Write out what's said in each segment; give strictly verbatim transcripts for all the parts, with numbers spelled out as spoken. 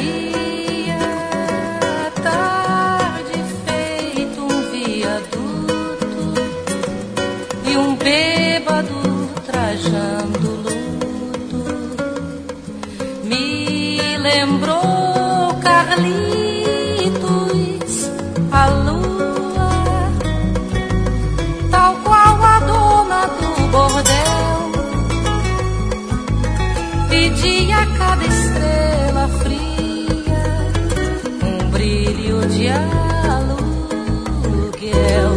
dia, tarde feito um viaduto e um bêbado trajando luto me lembrou Carlitos, a lua, tal qual a dona do bordel, pedia a cada estrela fria um brilho de aluguel.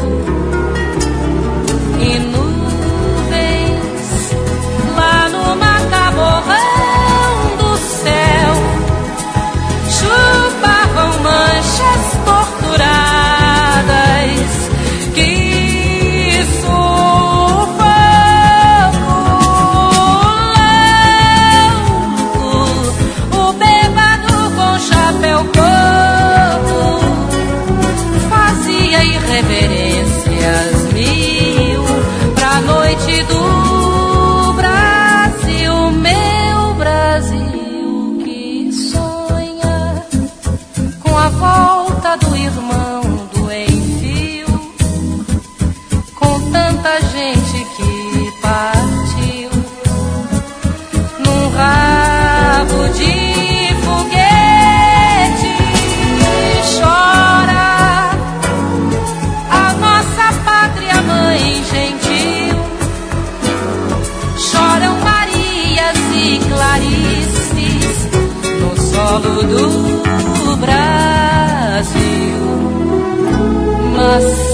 E nuvens lá no macaborrão do céu chupavam manchas torturadas que sufoco louco, o bêbado com chapéu coco fazia irreverências mil pra noite do Brasil, meu Brasil que sonha com a volta do irmão do enfio, com tanta gente que partiu num rabo de foguete. Chora a nossa pátria mãe gentil, choram Marias e Clarices no solo do Brasil. Mas